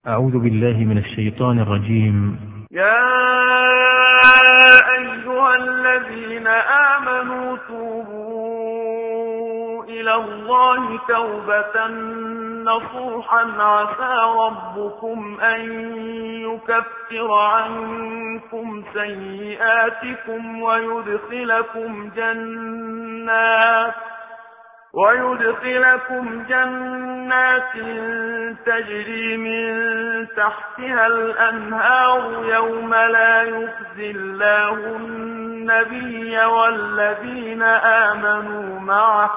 أعوذ بالله من الشيطان الرجيم. يا أيها الذين آمنوا توبوا إلى الله توبة نصوحا عسى ربكم أن يكفر عنكم سيئاتكم ويدخلكم جنات تجري من تحتها الأنهار يوم لا يخزي الله النبي والذين آمنوا معه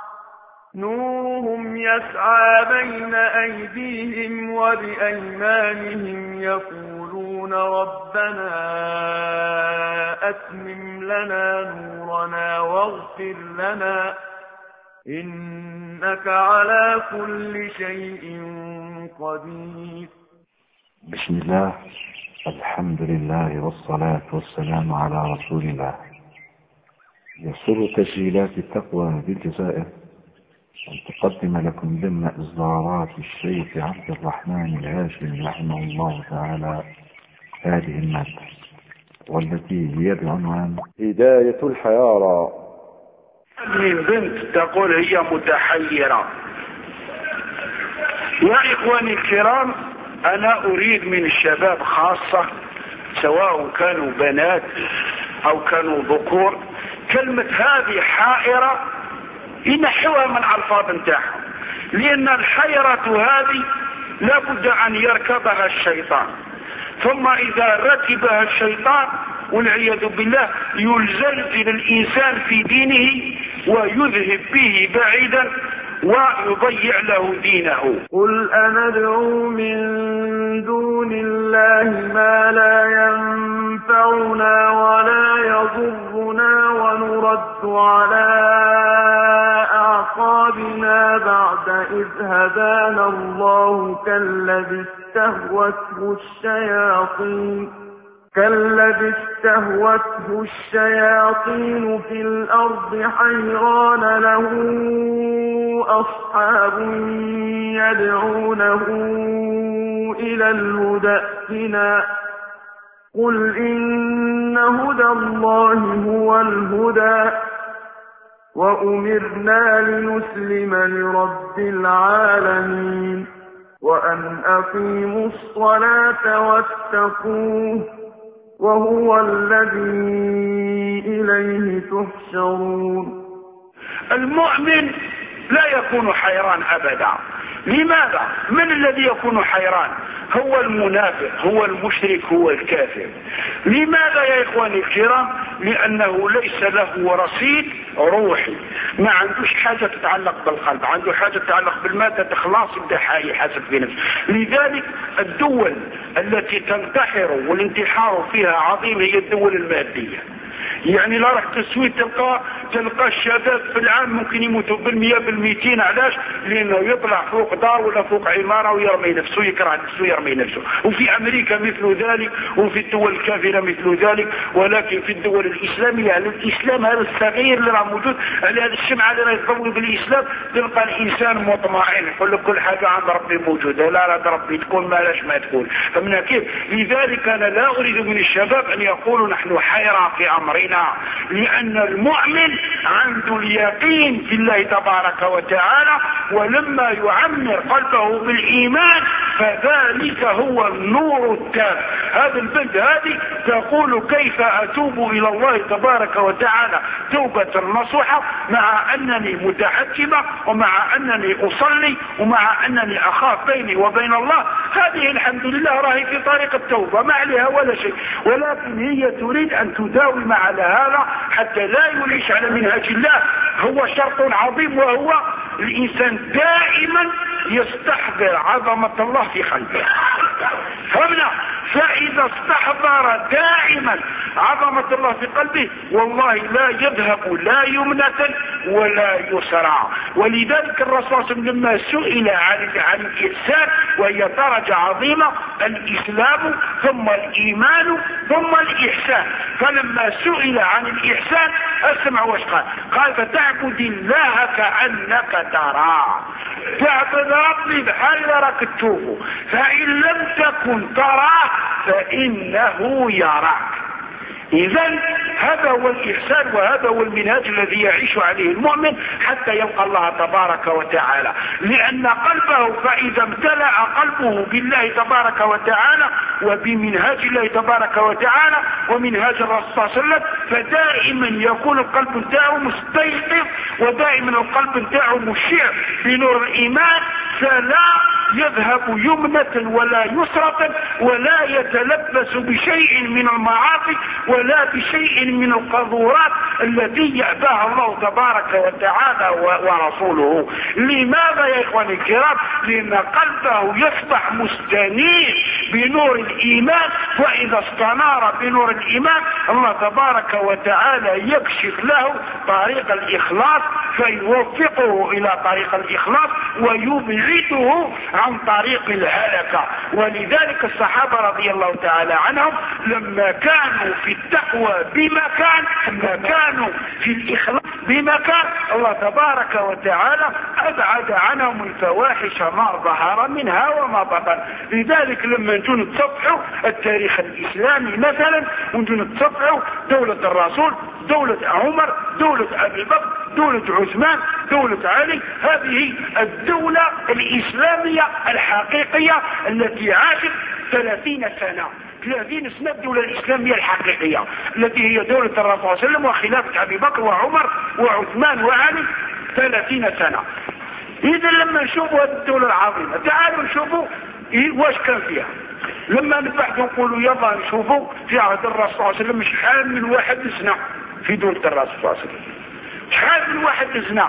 نورهم يسعى بين أيديهم وبأيمانهم يقولون ربنا أتمم لنا نورنا واغفر لنا إنك على كل شيء قدير. بسم الله، الحمد لله والصلاة والسلام على رسول الله. يسر تسجيلات التقوى بالجزائر أن تقدم لكم ضمن إصدارات الشيخ عبد الرحمن الهاشمي رحمه الله تعالى هذه المادة، والتي هي بعنوان هداية الحيارى. من بنت تقول هي متحيرة. يا إخواني الكرام، أنا أريد من الشباب خاصة سواء كانوا بنات أو كانوا ذكور، كلمة هذه حائرة ينحوها من الألفاظ نتاعهم، لأن الحيرة هذه لابد أن يركبها الشيطان، ثم إذا ركبها الشيطان والعياذ بالله يزلزل الإنسان في دينه ويذهب به بعيدا ويضيع له دينه. قل أندعو من دون الله ما لا ينفعنا ولا يضرنا ونرد على أعقابنا بعد إذ هدانا الله كالذي استهوته الشياطين في الأرض حيران له أصحاب يدعونه إلى الهدى ائتنا قل إن هدى الله هو الهدى وأمرنا لنسلم لرب العالمين وأن أقيموا الصلاة واتقوه وهو الذي إليه تحشرون. المؤمن لا يكون حيران أبدا. لماذا؟ من الذي يكون حيران؟ هو المنافق، هو المشرك، هو الكافر. لماذا يا إخواني الكرام؟ لأنه ليس له رصيد روحي، ما عندوش حاجة تتعلق بالقلب، عنده حاجة تتعلق بالمادة، إخلاص يبدأ يحاسب في نفسه. لذلك الدول التي تنتحر والانتحار فيها عظيم هي الدول المادية. يعني لا راح تسوي تلقى الشباب في العام ممكن يموتوا بالمئة بالمئتين. علاش؟ لانه يطلع فوق دار ولا فوق عمارة ويرمي نفسه، يكره نفسه يرمي نفسه. وفي امريكا مثل ذلك، وفي الدول الكافرة مثل ذلك. ولكن في الدول الاسلامية، على الاسلام هذا الصغير اللي راه موجود، على هذا الشمعة اللي راه يضوي بالاسلام، تلقى الانسان مطمئن يقول لك كل حاجة عند ربي موجودة، لا عند ربي تكون ما لاش ما تكون. فمن كيف؟ لذلك انا لا اريد من الشباب ان يقولوا نحن حيرة في امرنا، لأن المؤمن عنده اليقين في الله تبارك وتعالى، ولما يعمر قلبه بالإيمان فذلك هو النور التام. هذه البنت هذه تقول كيف أتوب إلى الله تبارك وتعالى توبة نصوحة مع أنني متحكمة ومع أنني أصلي ومع أنني أخاف بيني وبين الله. هذه الحمد لله راهي في طريق التوبة، ما عليها ولا شيء، ولكن هي تريد أن تداوم على هذا حتى لا يعيش على منهج الله. هو شرط عظيم، وهو الإنسان دائما يستحضر عظمة الله في قلبه. فهمنا؟ فإذا استحضر دائما عظمة الله في قلبه والله لا يذهب لا يمنة ولا يسرع. ولذلك الرسول صلى الله عليه وسلم لما سئل عن الإحسان وهي درجة عظيمة الإسلام ثم الإيمان ثم الإحسان. فلما سئل عن الإحسان اسمع واش قال فتعبد الله كأنك تراه. تعبد ربي بحال راك تشوفه، فإن لم تكن تراه فإنه يراك. إذن هذا هو الإحسان وهذا هو المنهج الذي يعيش عليه المؤمن حتى يلقى الله تبارك وتعالى. لأن قلبه فإذا امتلأ قلبه بالله تبارك وتعالى وبمنهاج الله تبارك وتعالى ومنهاج الرسول صلى الله عليه وسلم، فدائما يكون القلب بتاعه مستيقظ ودائما القلب بتاعه مشع بنور الإيمان، فلا يذهب يمنة ولا يسرة ولا يتلبس بشيء من المعاصي ولا بشيء من القذورات التي يأباها الله تبارك وتعالى ورسوله. لماذا يا إخواني الكرام؟ لأن قلبه يصبح مستنير بنور الإيمان، وإذا استنار بنور الإيمان الله تبارك وتعالى يكشف له طريق الإخلاص فيوفقه إلى طريق الإخلاص ويبعده عن طريق الهلكة. ولذلك الصحابة رضي الله تعالى عنهم لما كانوا في التقوى بمكان، لما كانوا في الإخلاص بمكان، الله تبارك وتعالى أبعد عنهم الفواحش ما ظهر منها وما بطن. لذلك لما نجون نتصفحوا التاريخ الإسلامي مثلا ونجون نتصفحوا دولة الرسول، دولة عمر، دولة أبي بكر، دولة عثمان، دولة علي، هذه الدولة الإسلامية الحقيقية التي عاشت 30 سنة. 30 سنة الدولة الإسلامية الحقيقية التي هي دولة الرسول صلى الله عليه وسلم وخلافة أبي بكر وعمر وعثمان وعلي 30 سنة. إذا لما نشوفوا هذه الدولة العظيمة تعالوا نشوفوا واش كان فيها. لما نبحثوا نقولوا يلا نشوفوا في عهد الرسول صلى الله عليه وسلم شحال من واحد زنا في دولة الرسول صلى الله عليه وسلم، شحال من واحد زنا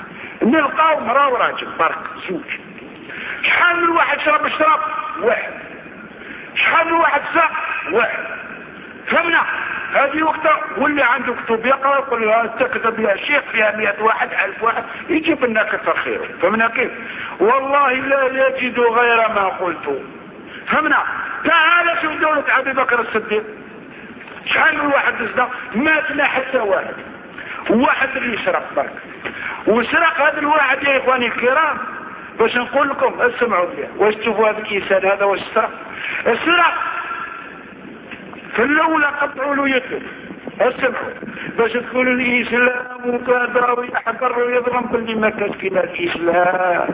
نلقاو مرأة وراجل برك زوج. شحال من واحد شرب واحد، شحال من واحد ساق واحد. فهمنا هذه وقتها واللي عنده كتب يقرأ يقول له تكتب يا شيخ فيها 100 واحد 1000 واحد يجيب لنا كثر خيره. فهمنا كيف؟ والله لا يجد غير ما قلت. فهمنا. تعال شوف دولة أبي بكر الصديق شحال من واحد زنا ماتنا حتى واحد اللي يسرق برك. وسرق هذا الواحد يا إخواني الكرام باش نقول لكم اسمعوا لي واش تشوفوا هذا الإنسان هذا واش السرق في الأولى قطعوا له يده. اسمعوا باش تقولوا الإسلام وكذا ويحبر ويظلم كل ما كان فينا الإسلام.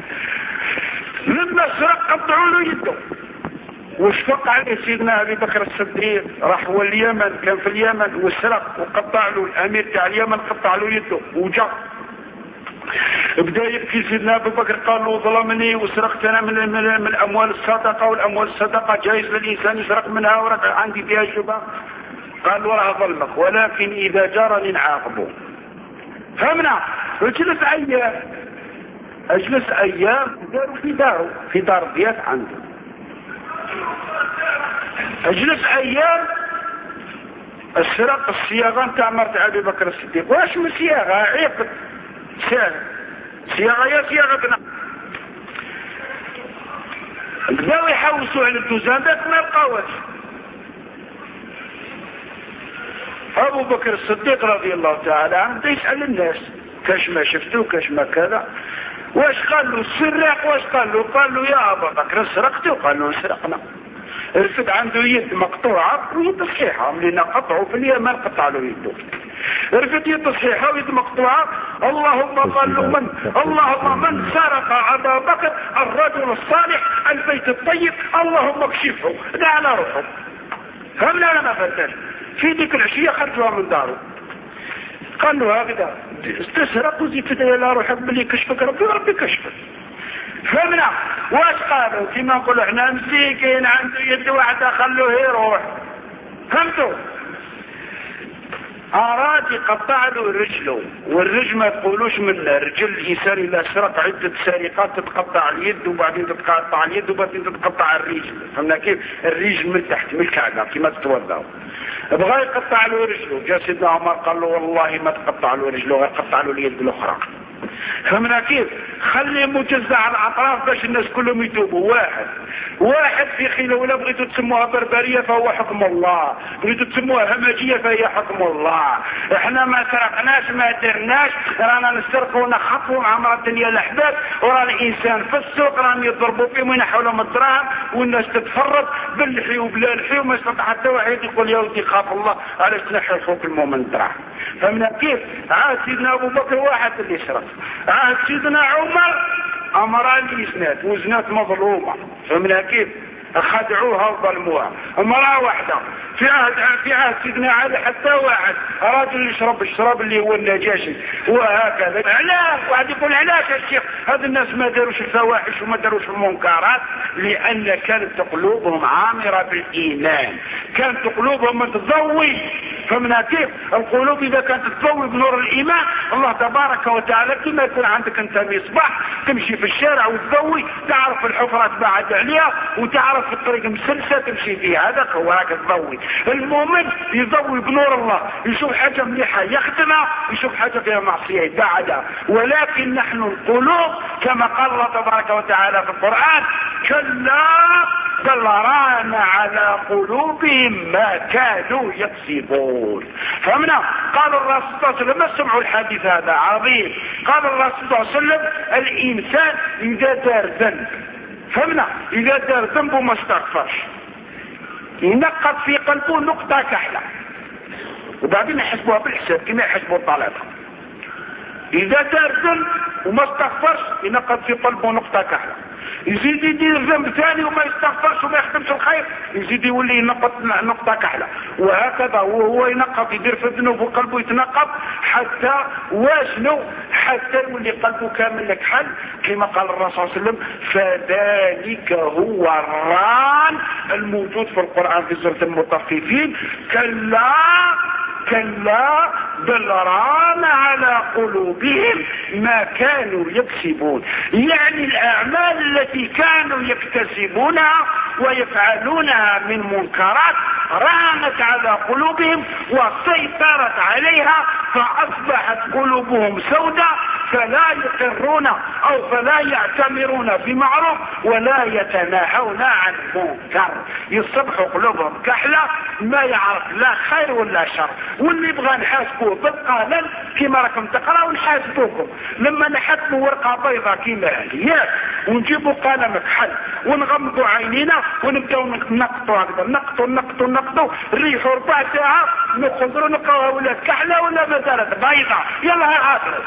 لما سرق قطعوا له يده. واشفق عليه سيدنا أبي بكر الصديق، راح هو اليمن، كان في اليمن وسرق وقطع له الأمير تاع اليمن قطع له يده وجا بدا يبكي سيدنا أبي بكر قال له ظلمني وسرقت أنا من أموال الصدقة، والأموال الصدقة جائز للإنسان يسرق منها ورق عندي فيها شبهة. قال له راه ظلمك ولكن إذا جرني نعاقبه. فهمنا. أجلس أيام داروا في دار ضياف عنده. أجلس أيام السرق الصياغة نتاع مرت أبي بكر الصديق. واش من صياغة عيقت صياغة يا صياغتنا. بداو يحوسوا على الدوزان ذاك ما لقاوش. أبو بكر الصديق رضي الله تعالى عنه يسأل الناس كاش ما شفتوا كاش ما كذا. واش قال له السراق؟ واش قال له يا أبا بكر سرقته؟ قال له سرقنا. رفد عنده يد مقطوعة ويد صحيحة لأن قطعوا في اليمن قطع له يده. رفد يد صحيحة ويد مقطوعة. اللهم من سرق أبا بكر الرجل الصالح البيت الطيب اللهم اكشفه ده على روحه. فهمنا ولا ما فهمناش؟ في ذيك العشية خرجوها من داره. قال له هكذا استسرق وزيد فدايا لا روحك بلي كشفك ربي كشفك. فهمنا. واش قالوا؟ كما نقولوا احنا مسكين عنده يد واحدة خلوه يروح. فهمتوا؟ أراد يقطع له رجله، والرجل ما يقولوش من رجل الإنسان إذا سرق عدة سرقات تتقطع اليد وبعدين تتقطع اليد وبعدين تتقطع الرجل. فهمنا كيف؟ الرجل من تحت من الكعبة كما تتوضأ. بغى يقطع له رجله، جاء سيدنا عمر قال له والله ما تقطع له رجله، يقطع له اليد الأخرى. فهمنا كيف؟ خلي مجزع على الاطراف باش الناس كلهم يتوبوا. واحد في خيله، ولا بغيتوا تسموها بربريه فهو حكم الله، بغيتوا تسموها همجيه فهي حكم الله. احنا ما سرقناش ما درناش، رانا نسرقوا ونخطفوا مع مرة الدنيا الاحباب، ورا الانسان في السوق راهم يضربوا فيهم وينحوا لهم الدراهم، والناس تتفرج باللحي وبلا لحي، وما يستطيع حتى واحد يقول يا ولدي خاف الله علاش تنحي خوك المؤمن الدراهم. فهمنا كيف؟ عاد سيدنا ابو بكر واحد اللي يشرب، عاد سيدنا عمر امران يزنات وزنات مظلومه. فهمنا كيف؟ خدعوها وظلموها. امرأة واحدة في عهد سيدنا علي حتى واحد راجل يشرب الشراب اللي هو النجاشي، وهكذا. علاش؟ واحد يقول علاش يا شيخ هذا الناس ما داروش الفواحش وما داروش المنكرات؟ لان كانت قلوبهم عامرة بالايمان، كانت قلوبهم تضوي. فمن كيف؟ القلوب اذا كانت تضوي بنور الايمان، الله تبارك وتعالى كما يكون عندك انت مصباح تمشي في الشارع وتضوي، تعرف الحفرة تبعد عليها وتعرف في الطريق مسلسة تمشي فيها، هذا هو راك تضوي. المؤمن يضوي بنور الله، يشوف حاجة مليحة يخدمها، يشوف حاجة فيها معصية يبعدها. ولكن نحن القلوب كما قال الله تبارك وتعالى في القرآن كلا بل ران على قلوبهم ما كانوا يكسبون. فهمنا؟ قال الرسول صلى الله عليه وسلم، ما سمعوا الحديث هذا عظيم، قال الرسول صلى الله عليه وسلم الإنسان إذا دار ذنب، فهمنا، إذا دار ذنب وما استغفرش ينقض في قلبه نقطة كحلة، وبعدين يحسبوها بالحساب كما يحسبوا الطلبة. إذا دار ذنب وما استغفرش ينقض في قلبه نقطة كحلة، يزيد يدير ذنب ثاني وما يستغفرش وما يخدمش الخير يزيد يولي ينقض نقطة كحلة، وهكذا وهو ينقض يدير في الذنوب وقلبه يتنقض حتى واشنو، حتى يولي قلبه كامل كحل كما قال الرسول صلى الله عليه وسلم فذلك هو الران الموجود في القرآن في سورة المطففين كلا بل ران على قلوبهم ما كانوا يكسبون. يعني الأعمال التي كانوا يكتسبونها ويفعلونها من منكرات رانت على قلوبهم وسيطرت عليها، فأصبحت قلوبهم سوداء، فلا يقرون أو فلا يعتمرون بمعروف ولا يتناهون عن منكر، يصبحوا قلوبهم كحلة ما يعرف لا خير ولا شر. واللي يبغى نحاسبوه بالقانون كما راكم تقراوا نحاسبوكم، لما نحكموا ورقه بيضاء كما هي ونجيبوا قلم كحل ونغمضوا عينينا ونبداو نقطوا هكذا نقطوا نريحوا 4 ساعات نخرجوا نلقاوها ولات كحله ولا ما زالت بيضاء، يلا هاي عاطلت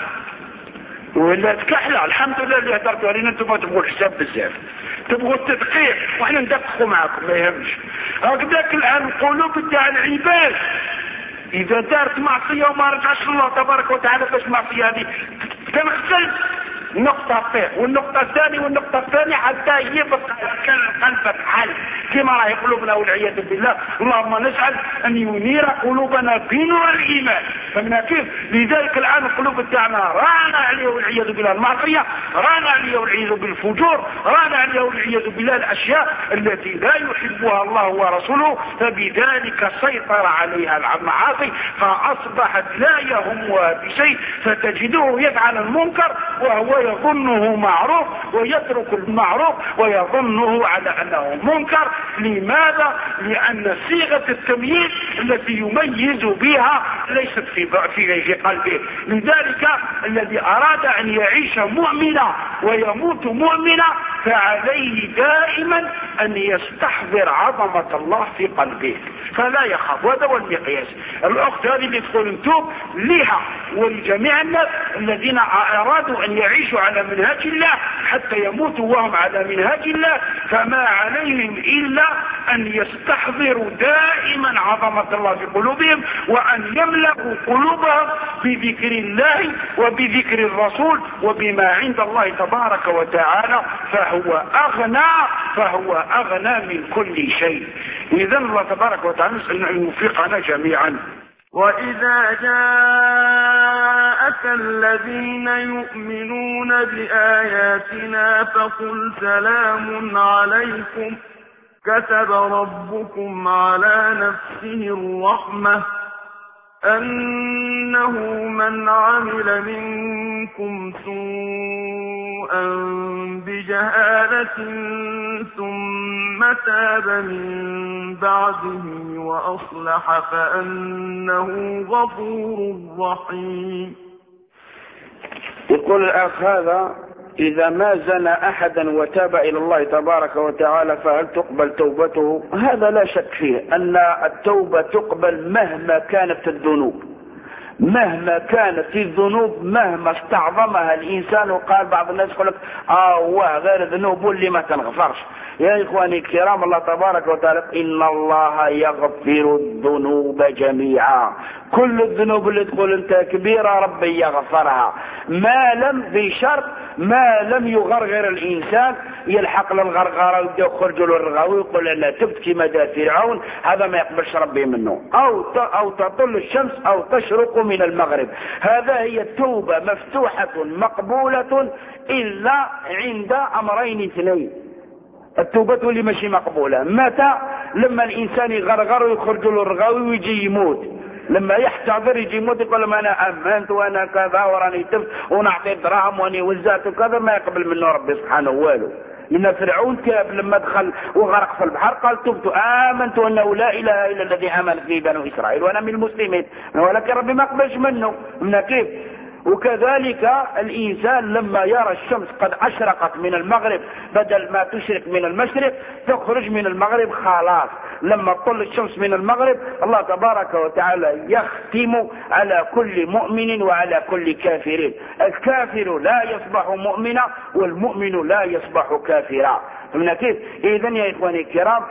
ولات كحله. الحمد لله اللي هدرتوا علينا، انتم تبغوا الحساب بزاف، تبغوا التدقيق واحنا ندققوا معكم ما يهمش. هكذاك الان القلوب تاع العباد اذا دارت معصيه وما رجعش الله تبارك وتعالى باش المعصيه هذه تنغسل نقطة فيه، والنقطة الثانية والنقطة الثانية حتى يبقى قلبك حل كما راه قلوبنا والعياذ بالله. اللهم نسأل أن ينير قلوبنا بنور الإيمان. فمن كيف؟ لذلك الآن القلوب تاعنا رانا عليه والعياذ بالله المعصية، رانا عليه والعياذ بالفجور، رانا عليه والعياذ بالله الأشياء التي لا يحبها الله ورسوله، فبذلك سيطر عليها المعاصي فأصبحت لا يهمها بشيء، فتجده يفعل المنكر وهو يظنه معروف ويترك المعروف ويظنه على أنه منكر. لماذا؟ لأن صيغة التمييز التي يميز بها ليست في قلبه. لذلك الذي أراد أن يعيش مؤمنا ويموت مؤمنا فعليه دائما أن يستحضر عظمة الله في قلبه فلا يخاف. هذا هو المقياس. الأخت هذه اللي تقول نتوب لها ولجميع الناس الذين أرادوا أن يعيشوا على منهج الله حتى يموتوا وهم على منهج الله، فما عليهم إلا أن يستحضروا دائما عظمة الله في قلوبهم وأن يملأوا قلوبهم بذكر الله وبذكر الرسول وبما عند الله تبارك وتعالى، فهو أغنى من كل شيء. إذن الله تبارك وتعالى نسأل أن يوفقنا جميعا. وإذا جاءك الذين يؤمنون بآياتنا فقل سلام عليكم كتب ربكم على نفسه الرحمة أنه من عمل منكم سوءا بجهالة ثم تاب من بعده وأصلح فأنه غفور رحيم. يقول الأخ هذا: إذا ما زنى أحدا وتاب إلى الله تبارك وتعالى فهل تقبل توبته؟ هذا لا شك فيه أن التوبة تقبل مهما كانت الذنوب، مهما كانت الذنوب، مهما استعظمها الإنسان. وقال بعض الناس يقول لك غير ذنوب اللي ما تنغفرش. يا إخواني الكرام، الله تبارك وتعالى: إن الله يغفر الذنوب جميعا. كل الذنوب اللي تقول أنت كبيرة ربي يغفرها، ما لم بشرط ما لم يغرغر الإنسان، يلحق للغرغرة ويخرج له الرغاوي ويقول أنا تبت كما دار فرعون، هذا ما يقبلش ربي منه. أو تطل الشمس أو تشرق من المغرب. هذا هي التوبة مفتوحة مقبولة إلا عند أمرين اثنين. التوبة اللي ماشي مقبولة متى؟ لما الإنسان يغرغر ويخرج له الرغاوي ويجي يموت، لما يحتضر يجي يموت يقول ما انا امنت وانا كذا وراني تبت ونعطي دراهم واني وزعت وكذا، ما يقبل منه ربي سبحانه والو. إن فرعون كاب لما دخل وغرق في البحر قال تبت آمنت أنه لا إله إلا الذي آمن به بنو إسرائيل وأنا من المسلمين، ولكن ربي ما قبلش منه. من كيف؟ وكذلك الإنسان لما يرى الشمس قد أشرقت من المغرب بدل ما تشرق من المشرق تخرج من المغرب خلاص، لما تطل الشمس من المغرب الله تبارك وتعالى يختم على كل مؤمن وعلى كل كافر. الكافر لا يصبح مؤمنا والمؤمن لا يصبح كافرا. فهمنا كيف؟ إذن يا إخواني الكرام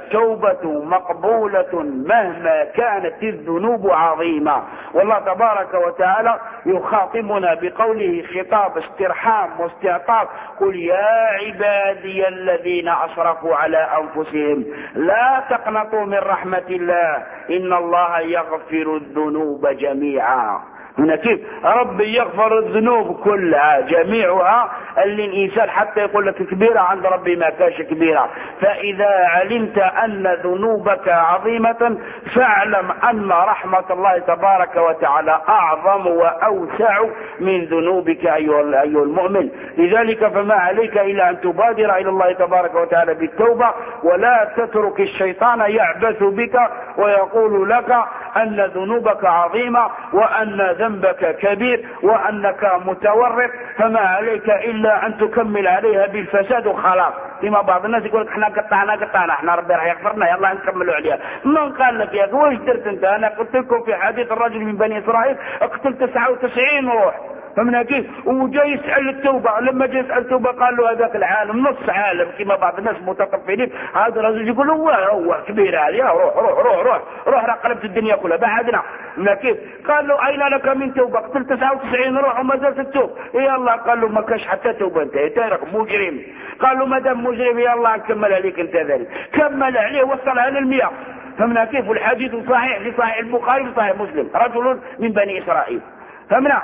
التوبة مقبولة مهما كانت الذنوب عظيمة. والله تبارك وتعالى يخاطبنا بقوله خطاب استرحام واستعطاف: قل يا عبادي الذين أشرفوا على أنفسهم لا تقنطوا من رحمة الله إن الله يغفر الذنوب جميعا. هنا كيف؟ ربي يغفر الذنوب كلها جميعها، اللي الإنسان حتى يقول لك كبيرة عند ربي ما كاش كبيرة. فإذا علمت أن ذنوبك عظيمة فاعلم أن رحمة الله تبارك وتعالى أعظم وأوسع من ذنوبك أيها المؤمن. لذلك فما عليك إلا أن تبادر إلى الله تبارك وتعالى بالتوبة، ولا تترك الشيطان يعبث بك ويقول لك أن ذنوبك عظيمة وأن ذنبك كبير وأنك متورط، فما عليك إلا أن تكمل عليها بالفساد وخلاص. لما بعض الناس يقول لك احنا قطعنا احنا ربي راح يغفرنا يلا نكملوا عليها. من قال لك يا اخي واش درت انت؟ انا قلت لكم في حديث الرجل من بني اسرائيل اقتل 99 روح. فمن كيف؟ وجاي يسأل التوبة، لما جاي يسأل التوبة قال له هذاك العالم نص عالم كما بعض الناس متطفلين. هذا الرجل يقول هو كبير هذه، روح روح روح روح روح راه قلبت الدنيا كلها بعدنا. من كيف؟ قال له أين لك من توبة؟ قتلت 99 روح وما زالت التوب. يلا قال له ما كاش حتى توبة انت تارك مجرم. قال له ما دام مجرم يلا نكمل عليك انت ذلك. كمل عليه وصلها لل100. فمن كيف؟ والحديث صحيح في صحيح البخاري وفي صحيح مسلم، رجل من بني إسرائيل. فمن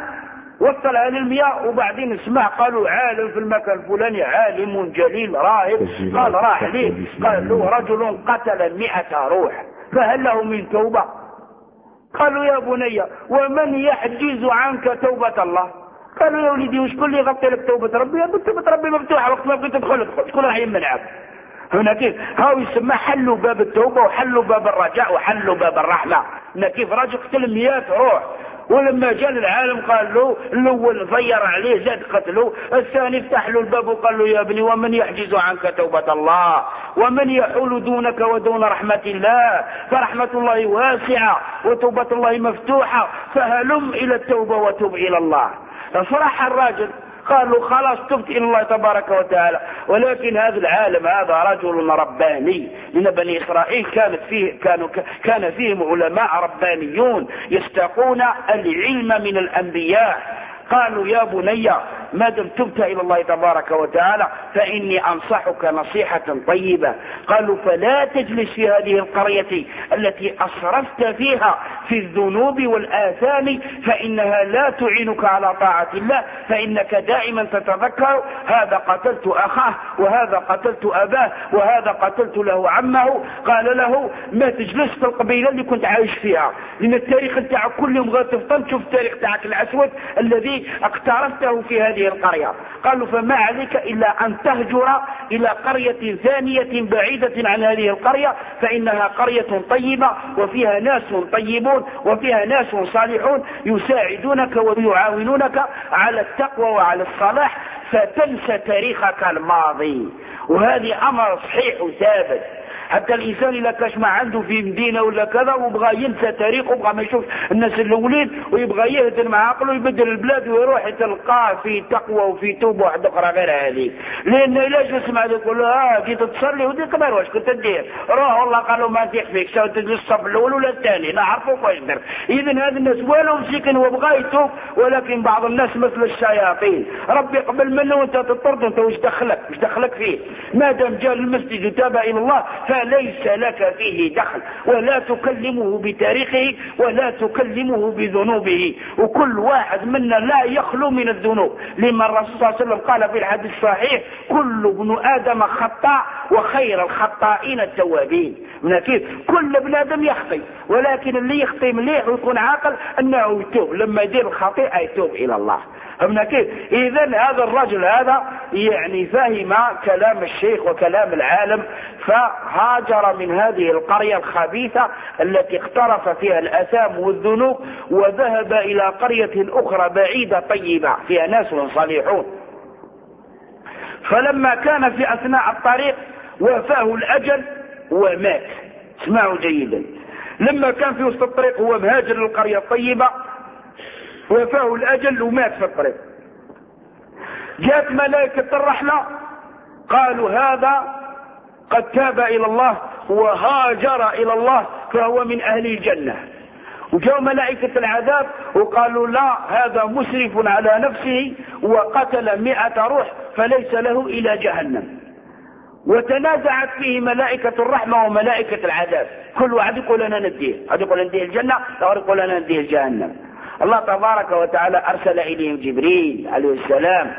وصلها لل100 وبعدين اسمع قالوا عالم في المكان الفلاني عالم جليل راهب. قال راح ليه؟ قال له رجل قتل 100 روح فهل له من توبة؟ قالوا يا بني ومن يحجز عنك توبة الله؟ قالوا يا ولدي وش كل يغطي لك توبة ربي؟ يا توبة ربي مفتوحة وقت ما بغيت تدخل شكون راح يمنعك؟ هنا كيف؟ هاو يسمى حلوا باب التوبة وحلوا باب الرجاء وحلوا باب الرحمة. هنا كيف؟ راجل قتل 100 روح ولما جاء العالم قال له الاول غير عليه زاد قتله، الثاني فتح له الباب وقال له يا ابني ومن يحجز عنك توبة الله ومن يحول دونك ودون رحمة الله؟ فرحمة الله واسعة وتوبة الله مفتوحة، فهلم إلى التوبة وتوب إلى الله. ففرح الراجل قالوا خلاص تبت إلى الله تبارك وتعالى. ولكن هذا العالم هذا رجل رباني، لأن بني إسرائيل كان فيهم علماء ربانيون يستقون العلم من الأنبياء. قالوا يا بني ما دم تبت إلى الله تبارك وتعالى فإني أنصحك نصيحة طيبة. قالوا فلا تجلس في هذه القرية التي أسرفت فيها في الذنوب والآثام فإنها لا تعينك على طاعة الله، فإنك دائما تتذكر هذا قتلت أخاه وهذا قتلت أباه وهذا قتلت له عمه. قال له ما تجلس في القبيلة اللي كنت عايش فيها، لأن التاريخ نتاعك كل يوم غير تفضل تشوف التاريخ تاعك الأسود الذي اقترفته في هذه القرية. قالوا فما عليك إلا أن تهجر إلى قرية ثانية بعيدة عن هذه القرية فإنها قرية طيبة وفيها ناس طيبون وفيها ناس صالحون يساعدونك ويعاونونك على التقوى وعلى الصلاح فتنسى تاريخك الماضي. وهذه أمر صحيح وثابت. حتى الإنسان إذا كاش ما عنده في مدينة ولا كذا وبغى ينسى تاريخه وبغى ما يشوف الناس الأولين ويبغى يهدر مع عقله ويبدل البلاد ويروح تلقاه في تقوى وفي توبة واحدة أخرى غير هذه. لأن إلا يسمع يقول له كي تصلي وديك ما واش كنت تدير روح والله قالوا ما نثيق فيك سواء تجلس الصف الأول ولا الثاني نعرفوك واش در. إذن هذا الناس والو مسكين هو بغى يتوب، ولكن بعض الناس مثل الشياطين ربي يقبل منه وانت تطرد انت وش دخلك فيه. ما دام جاء المسجد وتاب إلى الله فليس لك فيه دخل، ولا تكلمه بتاريخه ولا تكلمه بذنوبه. وكل واحد منا لا يخلو من الذنوب، لما الرسول صلى الله عليه وسلم قال في الحديث الصحيح كل ابن آدم خطاء وخير الخطائين التوابين. كيف كل ابن آدم يخطئ، ولكن اللي يخطئ مليح ويكون عاقل أنه يتوب لما يدير الخطيئة يتوب إلى الله. كيف إذن هذا الرجل هذا يعني فهم كلام الشيخ وكلام العالم فهاجر من هذه القرية الخبيثة التي اقترف فيها الأثام والذنوب وذهب إلى قرية أخرى بعيدة طيبة فيها ناس صالحون. فلما كان في أثناء الطريق وفاه الأجل ومات. اسمعوا جيدا، لما كان في وسط الطريق هو مهاجر للقرية الطيبة وفاه الأجل ومات في الطريق. جاءت ملائكة الرحمة قالوا هذا قد تاب إلى الله وهاجر إلى الله فهو من أهل الجنة. وجاءوا ملائكة العذاب وقالوا لا هذا مسرف على نفسه وقتل 100 روح فليس له إلى جهنم. وتنازعت فيه ملائكة الرحمة وملائكة العذاب، كل واحد يقول أنا نديه، هذا يقول نديه الجنة، هذا يقول أنا نديه الجهنم. الله تبارك وتعالى أرسل إليهم جبريل عليه السلام،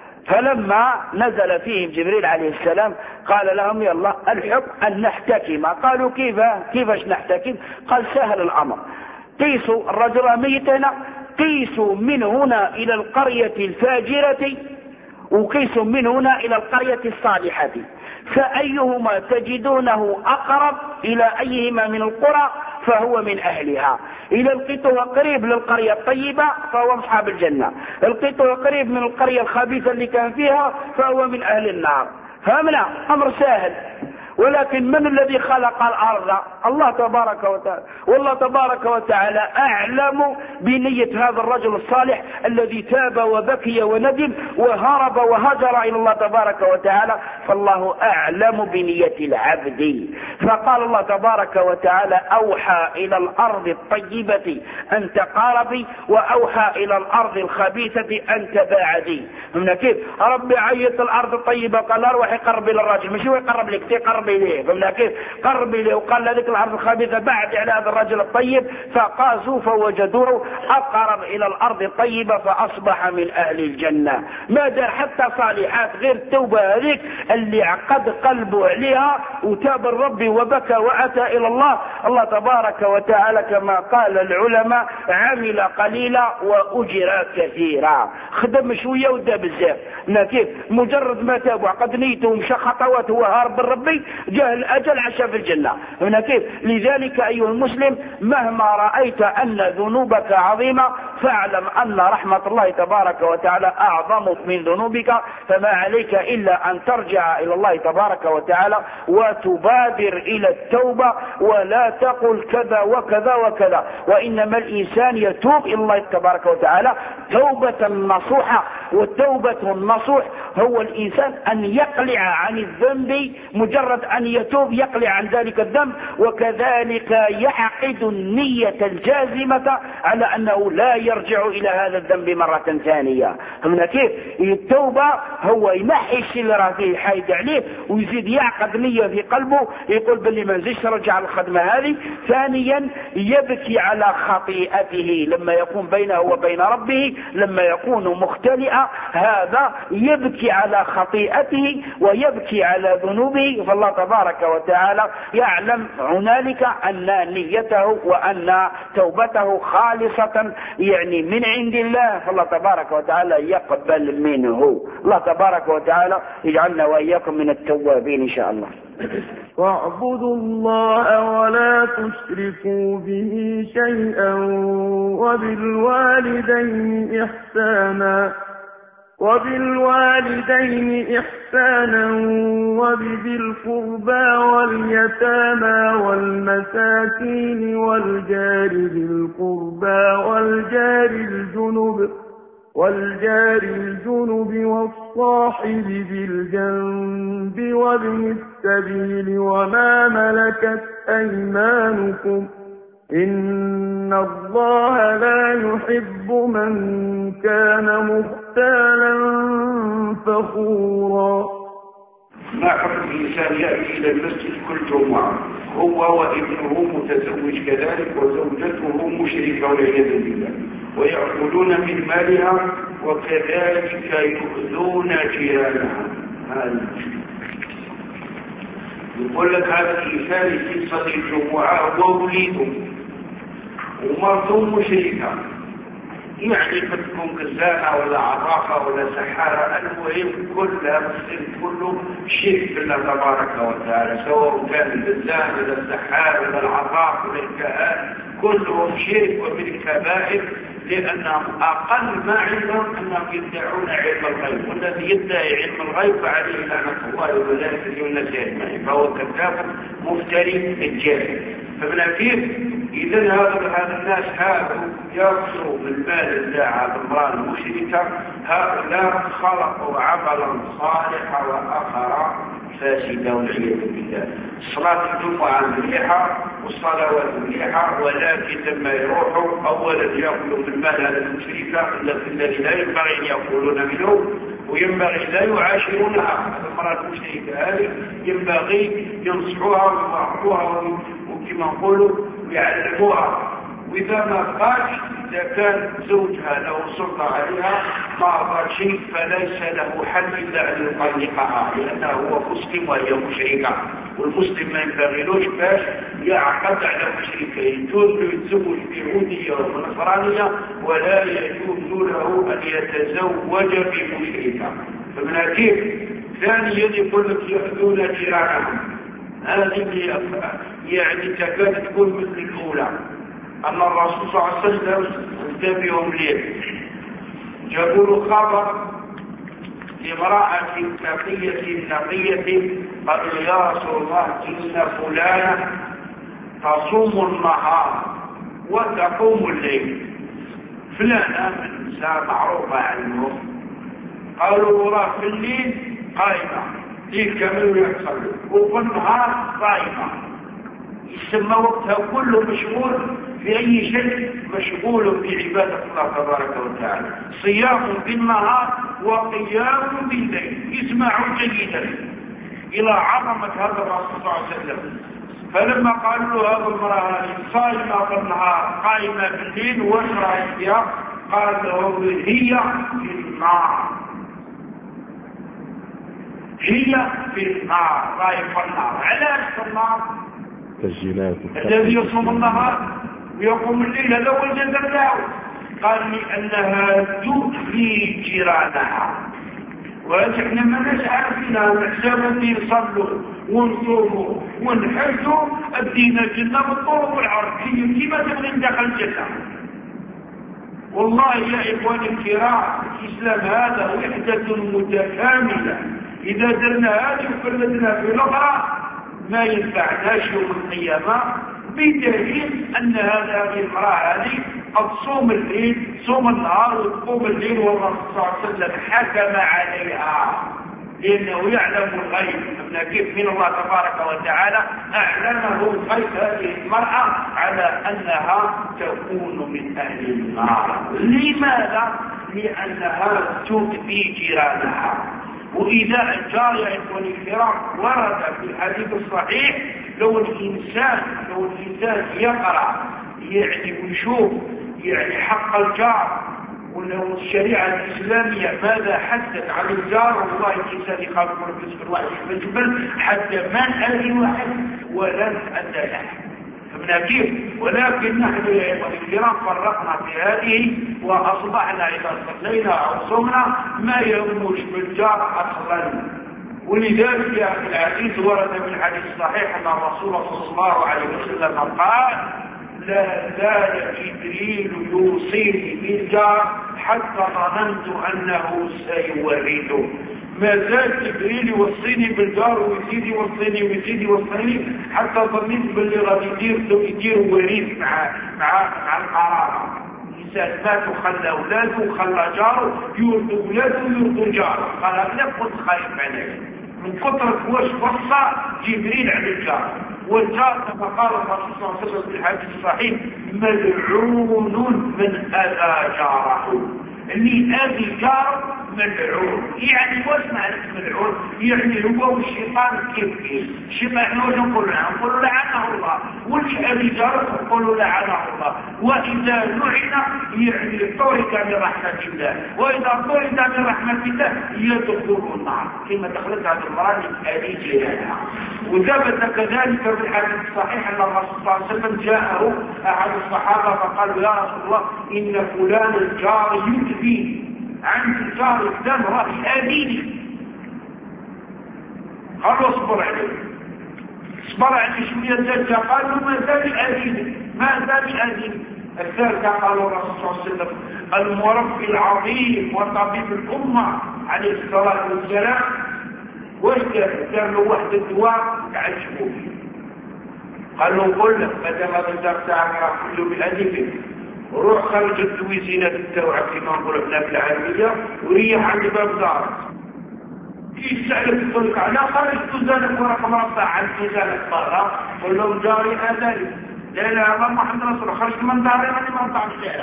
فلما نزل فيهم جبريل عليه السلام قال لهم يلا الحكم أن نحتكم. قالوا كيفاش نحتكم؟ قال سهل الأمر، قيسوا الرجل ميتنا، قيسوا من هنا إلى القرية الفاجرة وقيسوا من هنا إلى القرية الصالحة، فأيهما تجدونه أقرب إلى أيهما من القرى فهو من أهلها. إذا لقيته قريب للقرية الطيبة فهو أصحاب الجنة، لقيته قريب من القرية الخبيثة اللي كان فيها فهو من أهل النار. فهمنا أمر سهل. ولكن من الذي خلق الأرض؟ الله تبارك وتعالى، والله تبارك وتعالى أعلم بنية هذا الرجل الصالح الذي تاب وبكي وندم وهرب وهجر إلى الله تبارك وتعالى، فالله أعلم بنية العبد. فقال الله تبارك وتعالى أوحى إلى الأرض الطيبة أن تقاربي وأوحى إلى الأرض الخبيثة أن تباعدي. من كيف ربي عيط الأرض الطيبة قال أروح يقرب إلى الرجل، مش هو يقرب لك، تقرب إليه. فمن كيف قرب إليه وقال لذلك الأرض الخبيثة بعد على هذا الرجل الطيب، فقاسوا فوجدوه أقرب إلى الأرض الطيبة فأصبح من أهل الجنة. ما دار حتى صالحات غير التوبة هذيك اللي عقد قلبه عليها وتاب الرب وبكى وأتى إلى الله. الله تبارك وتعالى كما قال العلماء عمل قليلا وأجر كثيرا، خدم شوية ودا بزاف. كيف مجرد ما تاب وعقد نيته ومشى خطواته وهارب بالربي جاء الأجل عشا في الجنة. هنا كيف لذلك أيها المسلم مهما رأيت أن ذنوبك عظيمة فاعلم أن رحمة الله تبارك وتعالى أعظم من ذنوبك، فما عليك إلا أن ترجع إلى الله تبارك وتعالى وتبادر إلى التوبة ولا تقل كذا وكذا وكذا، وإنما الإنسان يتوب إلى الله تبارك وتعالى توبة نصوحة. والتوبة النصوح هو الإنسان أن يقلع عن الذنب، مجرد أن يتوب يقلع عن ذلك الذنب، وكذلك يعقد النية الجازمة على أنه لا يرجع إلى هذا الذنب مرة ثانية. فمن كيف التوبة هو ينحي الشيء اللي راه فيه حايد عليه ويزيد يعقد نية في قلبه يقول باللي ما نزيدش رجع الخدمة هذه. ثانيا يبكي على خطيئته لما يكون بينه وبين ربه، لما يكون مختلئا هذا يبكي على خطيئته ويبكي على ذنوبه. فالله تبارك وتعالى يعلم هنالك أن نيته وأن توبته خالصة يعني من عند الله، فالله تبارك وتعالى يقبل منه. الله تبارك وتعالى يجعلنا وإياكم من التوابين إن شاء الله. واعبدوا الله ولا تشركوا به شيئا وبالوالدين إحسانا وبذي القربى واليتامى والمساكين والجار ذي القربى والجار الجنب والصاحب بالجنب وابن السبيل وما ملكت أيمانكم إن الله لا يحب من كان مختالا فخورا. ما حكم الإنسان يأتي إلى المسجد كل جمعة هو وابنه متزوج كذلك وزوجته مشركة والعياذ بالله ويأكلون من مالها وكذلك يؤذون جيرانها؟ هذا يقول لك هذا الإنسان في صلاة الجمعة ووليده ومرته مشركة، يعني قد تكون كزانة ولا عراقة ولا سحارة، المهم كلها مسلم كله شرك بالله تبارك وتعالى، سواء كان الكزان ولا السحار ولا العراق ولا الكهان كلهم شرك ومن الكبائر، لأنهم أقل ما عندهم أنهم يدعون علم الغيب، والذي يدعي علم الغيب فعليه لعنة الله وملائكته والناس أجمعين، فهو كذاب مفتري الجاهل. فمن كيف إذا هذا الناس هذا يصروا بالمال الداعى بالامرأة المشركة، هؤلاء خلقوا عملا صالحا وآخر فاسدا والعياذ بالله. صلاة الجمعة مليحة والصلوات مليحة، ولكن لما يروحوا أولا يأكلوا من المال هذا المشركة الذي لا ينبغي أن يأكلون منه، وينبغي لا يعاشرونها. المرأة المشركة هذه ينبغي ينصحوها ويوعظوها وكما نقولوا يعلموها، وإذا ما قالش إذا كان زوجها له سلطة عليها ما أعطى شيء فليس له حل إلا أن يطلقها، لأنه هو مسلم وهي مشركة، والمسلم ما ينبغيلوش باش يعقد على مشركة، يجوز له يتزوج بيهودية ونصرانية ولا يجوز له أن يتزوج بمشركة. فمن كيف ثانيا يقول لك يأذون جيرانهم، هذه يعني تكاد تكون مثل الأولى. أن الرسول صلى الله عليه وسلم انتبهوا ليه، جابوا له خبر لامرأة نقية قالوا يا رسول الله إن فلانة تصوم النهار وتقوم الليل، فلانة من نساء معروفة عنهم، قالوا راه في الليل قائمة ليه كامل يحصل وفي النهار قائمة، يسمى وقتها كله مشغول في أي شيء، مشغول بعبادة الله تبارك وتعالى، صيام بالنهار وقيام بالليل. يسمعوا جيدا إلى عظمة هذا الرسول صلى الله عليه وسلم. فلما قالوا له هذا المرأة صائمة بالنهار قائمة بالليل وش رأيك فيها؟ قال له هي في النار، هي في النار، رايح في النار. علاش في النار؟ الذي يصوم النهار ويقوم الليل هذا هو الجزاء له. قال لأنها تؤذي جيرانها، ونحن ما ناش عارفينها، نحسب اللي نصلوا ونصوموا ونحجوا الدين الجنة بالطرق والعرض، هي كما تبغي ندخل الجنة. والله يا إخواني الكرام الإسلام هذا وحدة متكاملة، إذا درنا هذه وفردنا في الأخرى ما ينفعناش يوم القيامة، بدليل أن هذه المرأة هذه قد صوم الليل صوم النهار وتقوم الليل، والرسول صلى الله عليه وسلم حكم عليها لأنه يعلم الغيب. كيف من الله تبارك وتعالى أعلمه الغيب هذه المرأة على أنها تكون من أهل النار. لماذا؟ لأنها تؤذي جيرانها. وإذا الجار يا إخواني الكرام ورد في الحديث الصحيح لو الإنسان يقرأ يعني ويشوف يعني حق الجار، ولو الشريعة الإسلامية ماذا حدث عن الجار، والله الإنسان يخاف من الجسم الواحد يجبل حتى ما أهل واحد ولن أدى له. فمن كيف؟ ولكن نحن يا إخواني الكرام فرقنا في هذه وأصبحنا إذا صلينا أو صمنا ما يهمش بالجار أصلا. ولذلك يا أخي العزيز ورد من الحديث الصحيح أن الرسول صلى الله عليه وسلم قال: لا زال جبريل يوصيني بالجار حتى ظننت أنه سيورثه. ما زال جبريل يوصيني بالجار ويزيد يوصيني حتى ظننت باللي غادي يدير وريث مع القرابة. الإنسان مات وخلى أولاده وخلى جاره يرضي أولاده ويرضي جاره. قال أنا كنت خايف عليه من كثرة واش وصى جبريل على الجار. والجار كما قال الرسول صلى الله عليه وسلم في الحديث الصحيح: ملعون من أذى جاره. اللي أذي جاره ملعون. يعني واش معنى ملعون؟ يعني هو والشيطان كيف الشيطان احنا واش نقول لعنه الله، واللي أذي جاره نقول لعنه الله. وإذا لعن يعني طرد من رحمة الله، وإذا طرد من رحمة الله يدخل النار كما دخلت هذه المرأة من أذي جيرانها. وثبت كذلك في الحديث الصحيح أن الرسول صلى الله عليه وسلم جاءه أحد الصحابة فقال: يا رسول الله إن فلان الجار يؤذي، عند الجار الدم رأي آذيني. قالوا: اصبر عليه شوية زاد. قالوا: ما زال آذيني. الثالثة قالوا الرسول صلى الله عليه وسلم: المربي العظيم وطبيب الأمة عليه الصلاة والسلام واش دار له واحد الدواء تعجبوا فيه. قالوا: قل لك ما دام هذا الدواء تاعك راه كله بالأدب، روح خرج التويزينة التوعة كما نقول احنا في العالمية وريح عند باب دارك. يسألك تقول لك: على خرج تزالك ورقم رفع عن تزالك برا. قل لهم: جاري آذاني. لا الله محمد رسول خرجت من داري ماني مرضى عن الشارع.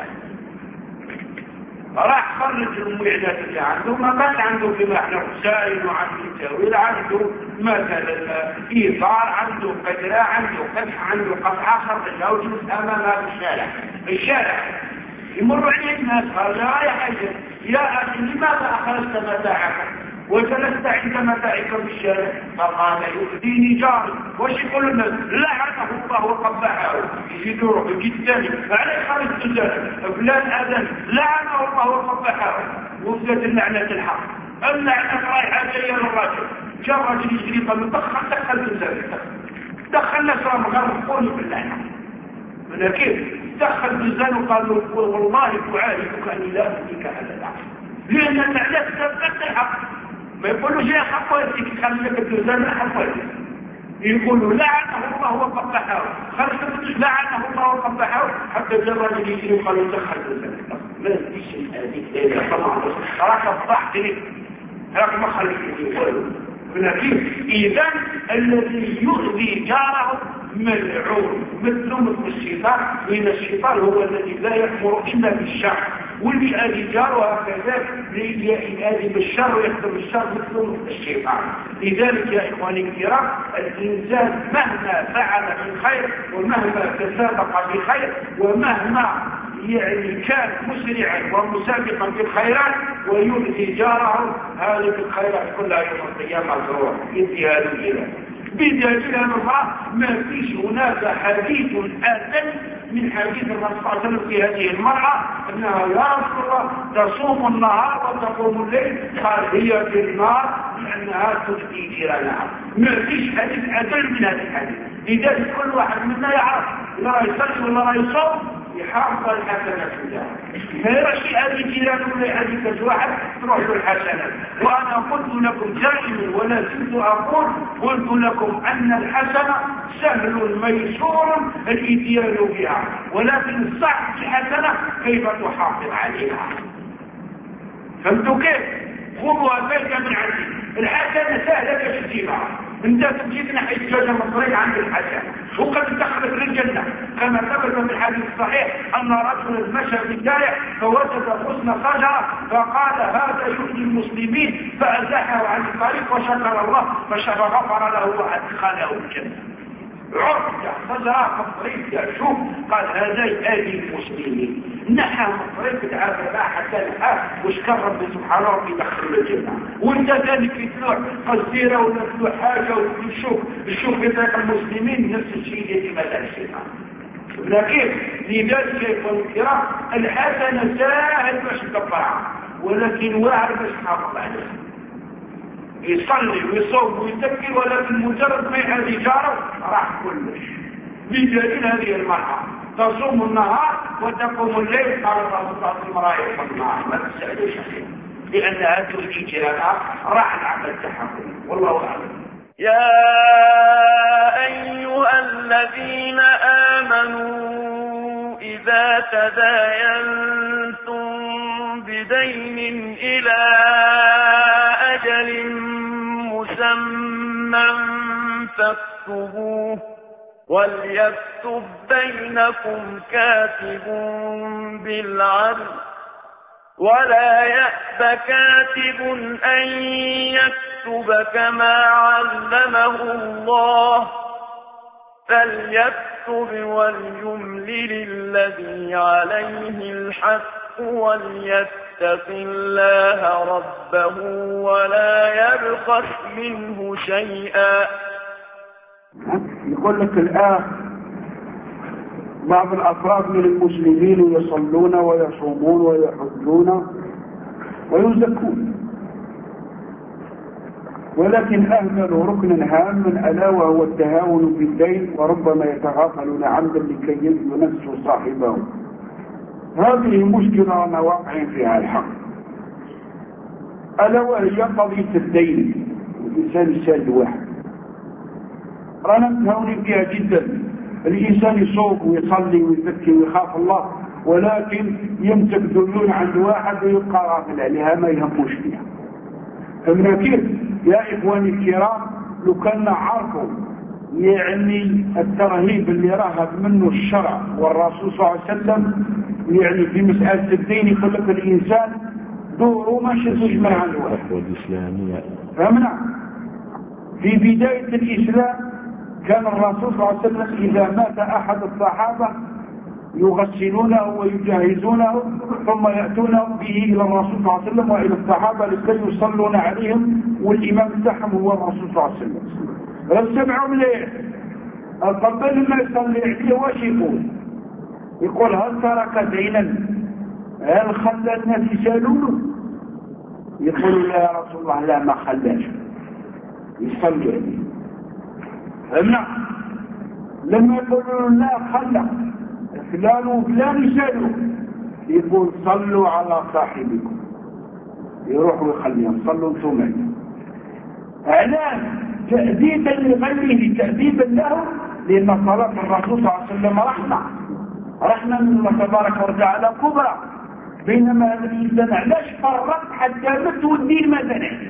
راح خرج المعدات اللي عنده، ما كان عنده كما احنا وسائل وعنده تاويل، عنده مثلا ايثار، عنده قدرة، عنده قدح، عنده قطعة، خرجها وجلس امام هذا الشارع يمر عليه الناس. قال: يا حاجة يا اخي لماذا اخرجت متاعك وجلست عند متاعك بالشارع؟ فقال: يؤذيني جاري. واش يقول الناس؟ لعنه الله وقبحه. يزيدوا روحه جدا عليه خرج ذلك فلان اذن لعنه الله وقبحه. وفدت اللعنه الحق. اللعنه رايحه جايه للراجل. جاء الراجل يجري قال: دخل دخل نسرا مغرقوني باللعنه. من كيف دخل بزان وقال له: والله اعاهدك اني لا اهديك ابدا، لان اللعنه تثبت الحق. ما يقولوا يا حقوتك خليك الجزان حقوتك. يقولوا لعنه الله وقبحه. خرجت لعنه الله وقبحه حتى جاء الراجل يجري وقالوا: دخل الجزان. ما فيش هذه طبعا راح الضحك لك راح ما خليك يقولوا. إذا الذي يؤذي جاره ملعون مثل الشيطان. لأن الشيطان هو الذي لا يأمر إلا بالشر، واللي يؤذي جاره هكذا يؤذي بالشر ويخدم الشر مثل الشيطان. لذلك يا إخواني الكرام الإنسان مهما فعل من خير ومهما تسابق بخير ومهما يعني كان مسرعا ومسابقا في الخيرات ويؤذي جاره، هذه الخيرات كلها يوم القيامة تروح انتهاء الجلال. بدليل المرأة ما فيش هناك حديث آتن من حديث الرسول صلى الله عليه وسلم في هذه المرأة أنها يا رسول الله تصوم النهار وتقوم الليل، قال: هي في النار لأنها تؤذي جيرانها. ما فيش حديث أدل من هذا الحديث. لذلك كل واحد منا يعرف لا يصلي ولا يصوم يحافظ الحسنات له. ما يرشي هذه الجيران ولا هذه واحد تروح له الحسنات. وانا قلت لكم دائما ولا زلت اقول، قلت لكم ان الحسنه سهل ميسور الاتيان بها، ولكن الصح الحسنه كيف تحافظ عليها. فهمتوا كيف؟ خذوا ذلك من عندي. الحسنة سهلة كالجماعة. انت تجيب ناحية الجنة مصرية عند الحسنة وقد دخلت للجنة كما ثبت في الحديث الصحيح أن رجل مشى في الشارع فوجد غصن شجرة فقال هذا يؤذي المسلمين فأزاحه عن الطريق وشكر الله فغفر له وأدخله الجنة. عرض شجرة مصرية شوف قال هذا يؤذي المسلمين نحى مصرية تعالى حتى الحال وشكر ربي سبحانه ربي دخل الجنة. وانت ذلك في تلوح قصيرة ولا تلوح حاجة وتشوف يطرق المسلمين نفس الشيء الذي مدى الشيطان. لكن لذلك يكون الكرام الحسنة ساهل باش تكبرها ولكن واعر باش تحافظ عليها. يصلي ويصوم ويتكل ولكن مجرد ما يحاذي جاره راح كلش. بدليل هذه المرأة تصوم النهار وتقوم الليل قال الله تعالى المرايح والنهار ما تسألوش عليها لأنها تؤذي جيرانها راح العمل تحمل. والله أعلم. يا أيها الذين آمنوا إذا تداينتم بدين إلى أجل مسمى فاكتبوه وليكتب بينكم كاتب بالعدل ولا يأب كاتب أن يكتب كما علمه الله فليكتب وليملل الذي عليه الحق وليتق الله ربه ولا يبخس منه شيئا. يقول لك الآن بعض الأفراد من المسلمين يصلون ويصومون ويحجون ويزكون ولكن أهملوا ركنا هاما ألا وهو التهاون بالدين وربما يتغافلون عمدا لكي ينسوا صاحبه. هذه مشكلة وما واقع فيها الحق ألا وهي قضية الدين. الإنسان يسال واحد رانا متهاونين فيها جدا. الإنسان يصوم ويصلي ويزكي ويخاف الله ولكن يمسك ديون عند واحد ويبقى غافل عليها ما يهموش فيها. فمن كيف يا إخواني الكرام لو كنا عارفوا يعني الترهيب اللي رهب منه الشرع والرسول صلى الله عليه وسلم يعني في مسألة الدين يقول لك الإنسان دوره ما شدوش من عند واحد. فهمنا في بداية الإسلام كان الرسول صلى الله عليه وسلم إذا مات أحد الصحابة يغسلونه ويجهزونه ثم يأتونه به إلى الرسول صلى الله عليه وسلم وإلى الصحابة لكي يصلون عليهم والإمام بتاعهم هو الرسول صلى الله عليه وسلم. سمعوا مليح قبل ما يصلي عليه واش يقول هل ترك دينا هل خلى الناس يسألونه؟ يقولوا لا يا رسول الله لا ما خلاش يصلي عليه. فهمنا لما يقولوا لا خلى فلان وفلان يسألوا يقول صلوا على صاحبكم يروحوا يخليهم صلوا انتم عليه. اعلان تأديبا لغيره تأديبا له لأن صلاة الرسول صلى الله عليه وسلم رحمة من الله تبارك وتعالى كبرى. بينما هذا الإنسان علاش فرط حتى مت والدين ما زنع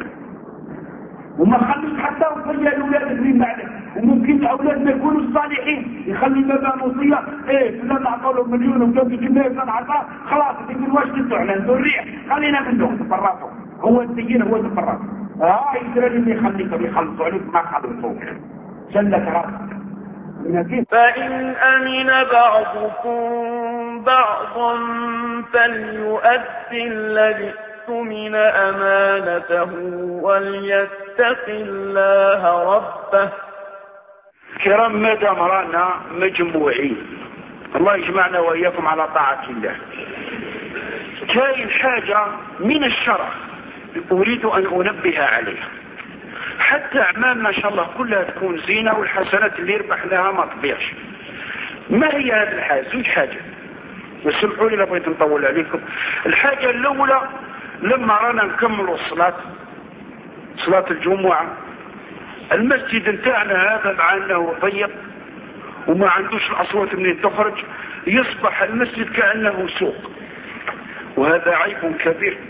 وما خليش حتى وصية الأولاد من بعده. وممكن الأولاد ما يكونوا الصالحين يخلي بابا وصية فلان عطوا له مليون وفلان كمية فلان عطاه خلاص يقول واش تدعوا على الذرية خلينا منهم تفرطوا هو الدين هو تفرط يسرى اللي يخليكم يخلصوا عليك ما خلصوا سلك راسك. فإن أمن بعضكم بعضا فليؤدي الذي من أمانته وليتق الله ربه. كرام ما دام رانا مجموعين الله يجمعنا وإياكم على طاعة الله. كاين حاجة من الشرع أريد أن أنبه عليها حتى أعمالنا إن شاء الله كلها تكون زينة والحسنات اللي يربح لها ما تضيعش. ما هي هذه الحاجة؟ زوج حاجة وسمحوا لي لا بغيت نطول عليكم. الحاجة الأولى لما رانا نكملوا صلاة الجمعة المسجد نتاعنا هذا مع انه ضيق وما عندوش الاصوات منين تخرج يصبح المسجد كأنه سوق وهذا عيب كبير.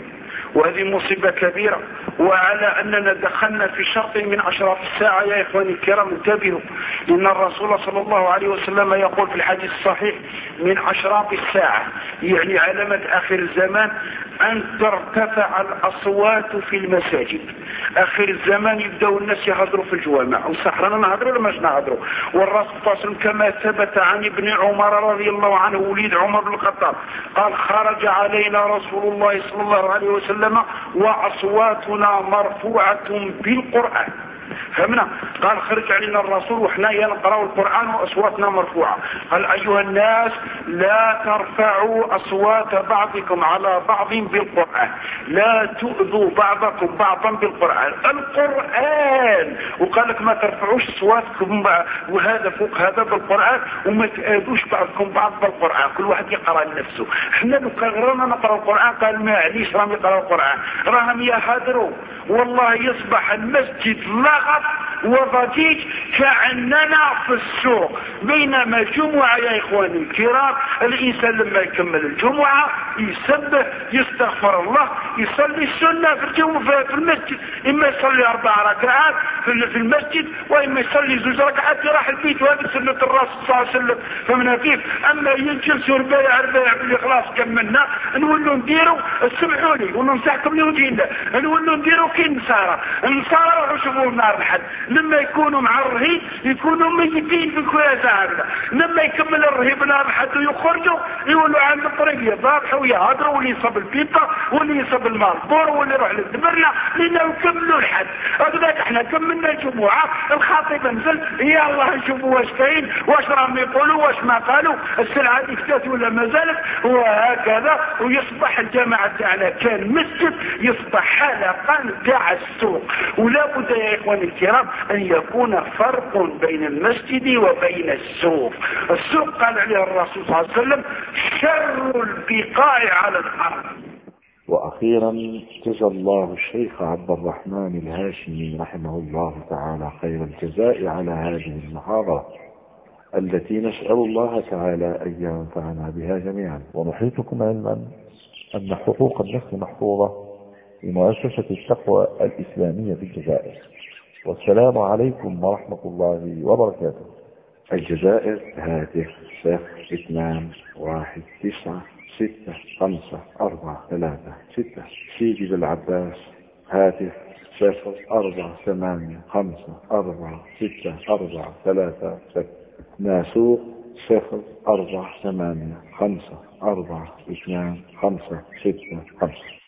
وهذه مصيبة كبيرة. وعلى أننا دخلنا في شرط من أشراط الساعة يا إخواني الكرام، انتبهوا، إن الرسول صلى الله عليه وسلم يقول في الحديث الصحيح: من أشراط الساعة، يعني علامة آخر الزمان، أن ترتفع الأصوات في المساجد. آخر الزمان يبدأوا الناس يهضروا في الجوامع، وصحرنا نهضروا ولا ماش نهضروا. والرسول صلى الله عليه وسلم كما ثبت عن ابن عمر رضي الله عنه وليد عمر بن الخطاب قال: خرج علينا رسول الله صلى الله عليه وسلم وأصواتنا مرفوعة بالقرآن. فهمنا؟ قال: خرج علينا الرسول وحنا نقرأ القرآن وأصواتنا مرفوعة. قال: أيها الناس لا ترفعوا أصوات بعضكم على بعض بالقرآن، لا تؤذوا بعضكم بعضا بالقرآن. القرآن، وقال لك ما ترفعوش أصواتكم وهذا فوق هذا بالقرآن، وما تؤذوش بعضكم بعض بالقرآن، كل واحد يقرأ لنفسه. احنا لو قررنا نقرأ القرآن قال: ما عليش راهم يقرأوا القرآن، راهم يهدروا. والله يصبح المسجد لغط وضجيج كأننا في السوق. بينما الجمعة يا إخواني الكرام الإنسان لما يكمل الجمعة يسبح يستغفر الله يصلي السنة في المسجد، إما يصلي 4 ركعات في المسجد، وإما يصلي 2 ركعات يراح البيت، وهذه سنة الرسول صلى الله عليه وسلم. فمن كيف؟ أما ينجلسوا ربايع بالإخلاص كملنا نقولوا نديروا، سمحوني وننصحكم لوجه الله، نقولوا نديروا كي النصارى وشوفوا النار الحد. لما يكونوا مع الرهيب يكونوا ميتين في كويسة هذا، لما يكمل الرهيب نار الحد ويخرجوا يقولوا عند الطريق يضابحوا ويهضروا، واللي يصب البيطة واللي يصب الماربور واللي يروح للدبرنا، لأنه يكملوا الحد. هذاك احنا كملنا الجمعة، الخطيب نزل يا الله نشوفوا واش كاين، واش راهم يقولوا، واش ما قالوا، السلعة دي كتات ولا ما زالت، وهكذا. ويصبح الجماعة تاعنا كان مسجد يصبح حلقة تاع السوق. ولا بد يا إخواني الكرام أن يكون فرق بين المسجد وبين السوق. السوق قال عليه الرسول صلى الله عليه وسلم: شر البقاع على الأرض. وأخيرا جزا الله الشيخ عبد الرحمن الهاشمي رحمه الله تعالى خير الجزاء على هذه المحاضرة التي نسأل الله تعالى أن ينفعنا بها جميعا. ونحيطكم علما أن حقوق النفس محفوظة لمؤسسة التقوى الإسلامية في الجزائر. والسلام عليكم ورحمة الله وبركاته. الجزائر هاتف 021965436. سيدي بالعباس هاتف 048546436. ناسوق 04854242565.